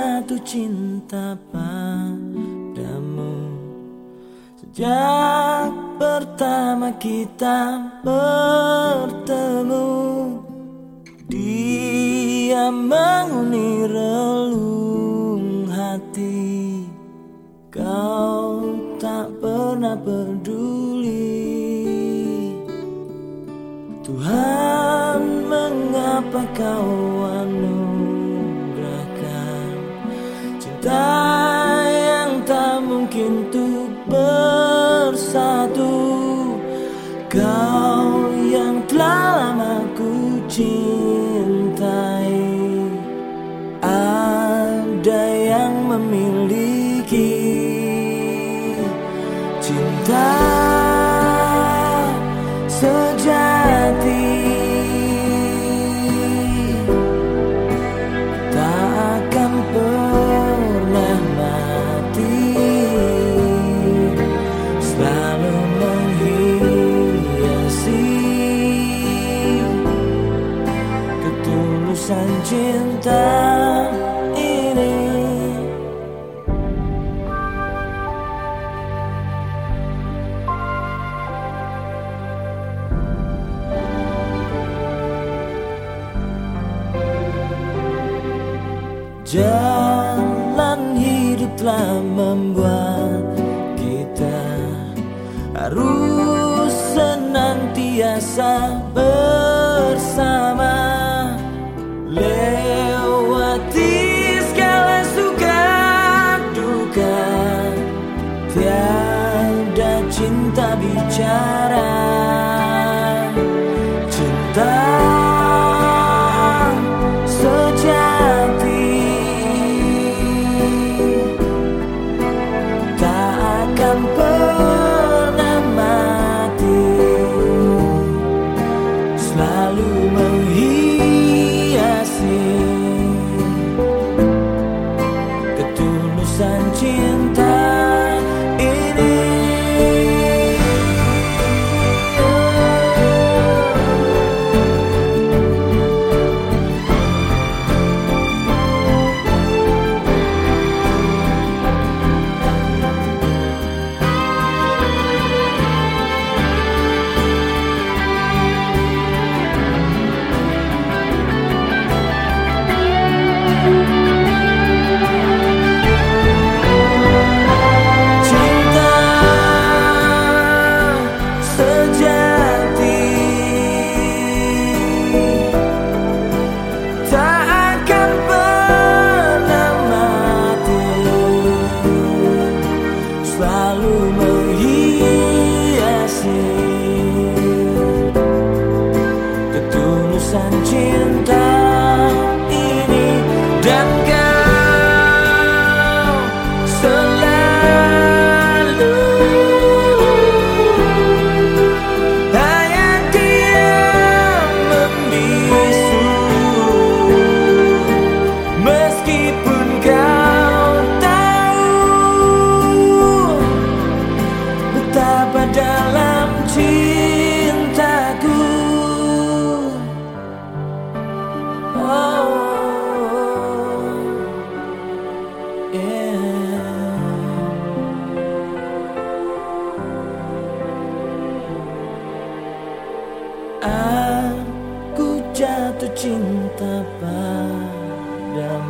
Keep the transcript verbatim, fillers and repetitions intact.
jatuh cinta padamu sejak pertama kita bertemu. Dia menghuni relung hati, kau tak pernah peduli. Tuhan, mengapa kau anugerahkan cinta yang tak mungkin untuk bersatu? Kau yang telah lama ku cintai, ada yang memiliki cinta sejati, tak akan pernah mati, selalu menghiasi ketulusan cinta ini. Jalan hidup telah membuat kita harus senantiasa bersama, lewati segala suka duka. Tiada cinta bicara, cinta sejati akan pernah mati, selalu menghiasi ketulusan cinta ini. Selalu menghiasi ketulusan cinta ini, dan kau selalu hanya diam membisu, meskipun kau betapa dalam cintaku. Oh, yeah. Aku jatuh cinta padamu